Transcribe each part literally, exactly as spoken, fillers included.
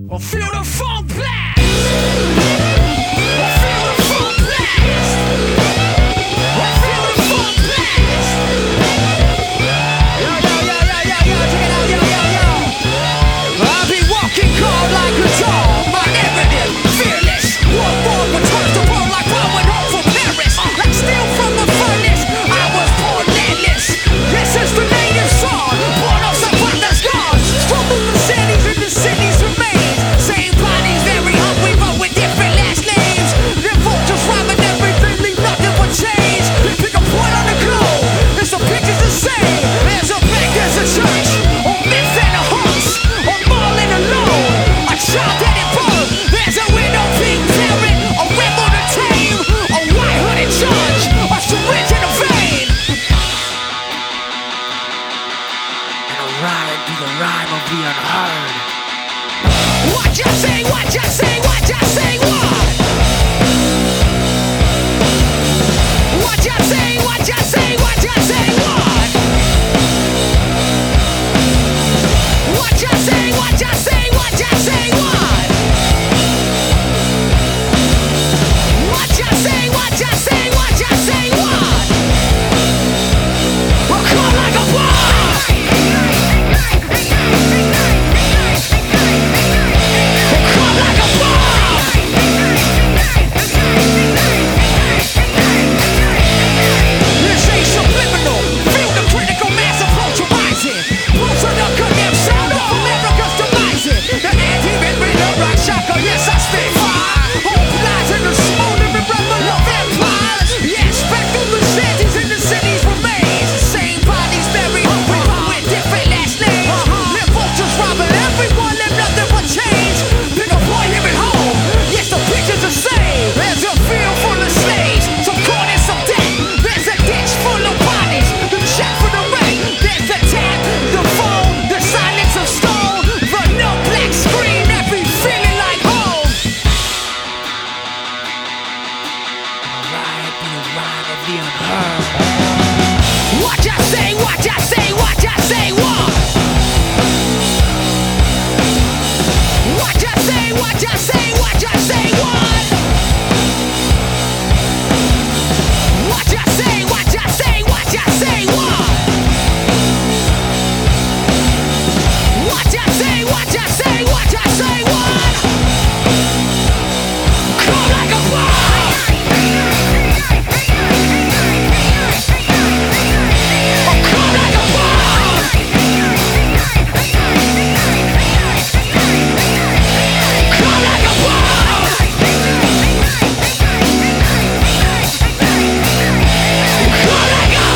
Well, feel the funk blast. Well, feel the funk blast. Well, feel the funk blast. Yo, yo, yo, yo, yo, yo, check it out, yo, yo, yo. I'll be walking calm like a dog, my evident, fearless. One more returns the world like I went home from Paris. Like steel from the furnace, I was born landless. This is the native song, born of some father's scars. Struggle the cities and the cities remain. Same bodies, very hungry, but with different last names. Their vultures robbing everything, leave nothing but change. Pick a point on the globe, it's the pictures the same. There's a bank, there's a church, or myth and a hearse, or mall and a loan, a child that it burned. There's a widow, pink parent, a rebel to tame, a white hooded judge, a syringe in a vein. And a riot be the rhyme of the unheard. What you say, what you say, what you say, what? What you say, what you say, what you say, what? What you say, what you say, what you say, what? What you say, what you say, what you say, what? Well, come like a bomb. Come like a bomb. This ain't subliminal. Feel the critical mass approach arising. Roots of the condemned sound of America's demising. The anti-red rhythm rock shocker, yes I stay fire. Hope lies in the smoldering rebel of empires. Yes, back through the cities and the cities remains. Same bodies very hungry, but with different last names. Their vultures robbing everyone, and nothing but change. Pick a point here at home. Yes, the picture's the same. There's a field full of slaves, some corn and some debt. There's a ditch full of bodies, the check for the rent. There's the tap, the phone, the silence of stone, the no black screen, every feeling like home. Alright, be the rhyme of the unheard. What you say, what you say, what you say, what? What you say, what you say, what you say, what? What you say, what you say, what you say, what? What you say, what you say, what you say, what? Come like a bomb. Oh, come like a bomb. Come like a bomb. Come like a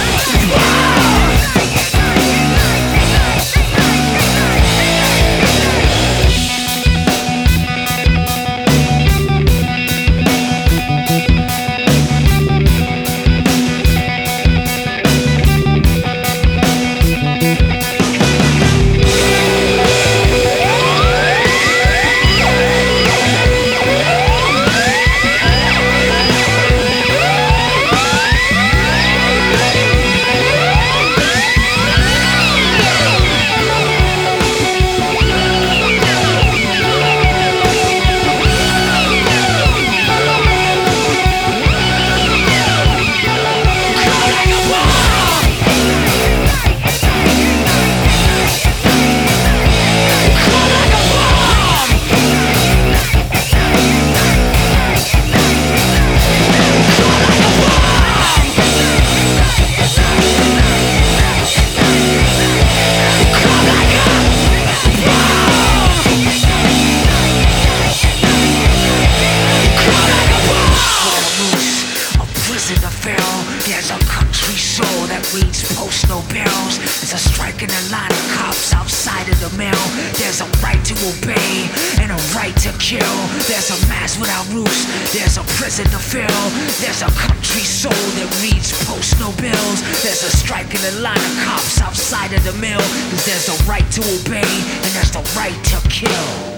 there's a country soul that reads postal barrels. There's a strike in the line of cops outside of the mail. There's a right to obey and a right to kill. There's a mass without roofs. There's a prison to fill. There's a country soul that reads postal bills. There's a strike in the line of cops outside of the mill. 'Cause there's a right to obey and there's the right to kill.